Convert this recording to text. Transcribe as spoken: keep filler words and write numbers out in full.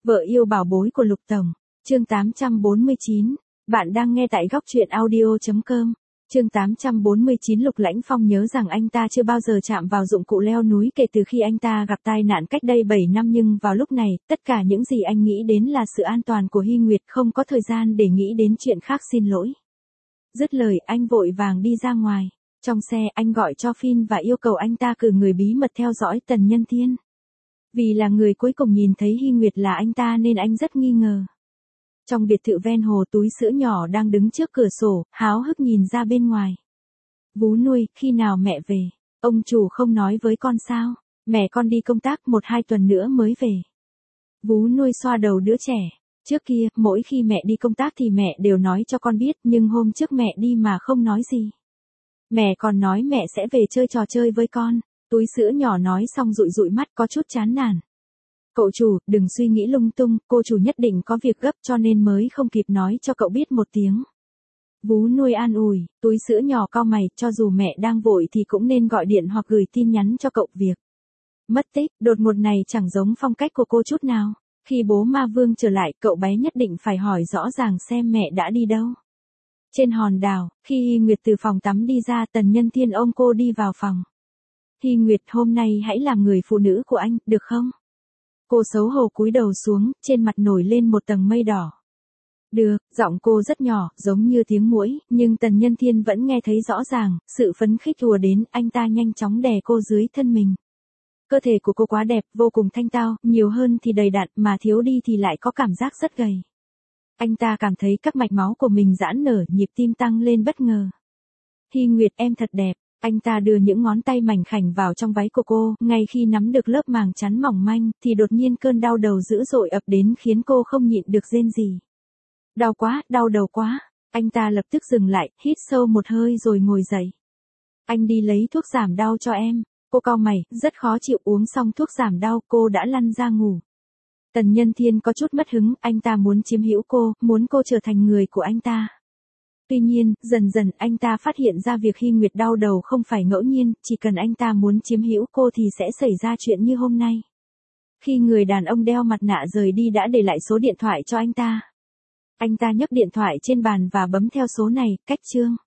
Vợ yêu bảo bối của Lục Tổng. Chương tám trăm bốn mươi chín. Bạn đang nghe tại góc truyện audio chấm com. Chương tám trăm bốn mươi chín. Lục Lãnh Phong nhớ rằng anh ta chưa bao giờ chạm vào dụng cụ leo núi kể từ khi anh ta gặp tai nạn cách đây bảy năm, nhưng vào lúc này, tất cả những gì anh nghĩ đến là sự an toàn của Hy Nguyệt, không có thời gian để nghĩ đến chuyện khác. Xin lỗi. Dứt lời, anh vội vàng đi ra ngoài. Trong xe, anh gọi cho Phin và yêu cầu anh ta cử người bí mật theo dõi Tần Nhân Thiên. Vì là người cuối cùng nhìn thấy Hy Nguyệt là anh ta nên anh rất nghi ngờ. Trong biệt thự ven hồ, Túi Sữa nhỏ đang đứng trước cửa sổ, háo hức nhìn ra bên ngoài. Vú nuôi, khi nào mẹ về? Ông chủ không nói với con sao? Mẹ con đi công tác một hai tuần nữa mới về. Vú nuôi xoa đầu đứa trẻ. Trước kia, mỗi khi mẹ đi công tác thì mẹ đều nói cho con biết, nhưng hôm trước mẹ đi mà không nói gì. Mẹ còn nói mẹ sẽ về chơi trò chơi với con. Túi Sữa nhỏ nói xong dụi dụi mắt có chút chán nản. Cậu chủ, đừng suy nghĩ lung tung, cô chủ nhất định có việc gấp cho nên mới không kịp nói cho cậu biết một tiếng. Vú nuôi an ủi. Túi Sữa nhỏ cau mày, cho dù mẹ đang vội thì cũng nên gọi điện hoặc gửi tin nhắn cho cậu. Việc mất tích, đột ngột này chẳng giống phong cách của cô chút nào. Khi bố Ma Vương trở lại, cậu bé nhất định phải hỏi rõ ràng xem mẹ đã đi đâu. Trên hòn đảo, khi Hy Nguyệt từ phòng tắm đi ra, Tần Nhân Thiên ôm cô đi vào phòng. Hy Nguyệt, hôm nay hãy làm người phụ nữ của anh, được không? Cô xấu hổ cúi đầu xuống, trên mặt nổi lên một tầng mây đỏ. Được, giọng cô rất nhỏ, giống như tiếng muỗi, nhưng Tần Nhân Thiên vẫn nghe thấy rõ ràng, sự phấn khích ùa đến, anh ta nhanh chóng đè cô dưới thân mình. Cơ thể của cô quá đẹp, vô cùng thanh tao, nhiều hơn thì đầy đặn, mà thiếu đi thì lại có cảm giác rất gầy. Anh ta cảm thấy các mạch máu của mình giãn nở, nhịp tim tăng lên bất ngờ. Hy Nguyệt, em thật đẹp. Anh ta đưa những ngón tay mảnh khảnh vào trong váy của cô, ngay khi nắm được lớp màng chắn mỏng manh, thì đột nhiên cơn đau đầu dữ dội ập đến khiến cô không nhịn được rên rỉ. Đau quá, đau đầu quá. Anh ta lập tức dừng lại, hít sâu một hơi rồi ngồi dậy. Anh đi lấy thuốc giảm đau cho em. Cô cau mày, rất khó chịu. Uống xong thuốc giảm đau, cô đã lăn ra ngủ. Tần Nhân Thiên có chút mất hứng, anh ta muốn chiếm hữu cô, muốn cô trở thành người của anh ta. Tuy nhiên, dần dần anh ta phát hiện ra việc Hy Nguyệt đau đầu không phải ngẫu nhiên, chỉ cần anh ta muốn chiếm hữu cô thì sẽ xảy ra chuyện như hôm nay. Khi người đàn ông đeo mặt nạ rời đi đã để lại số điện thoại cho anh ta. Anh ta nhấc điện thoại trên bàn và bấm theo số này. Cách chương.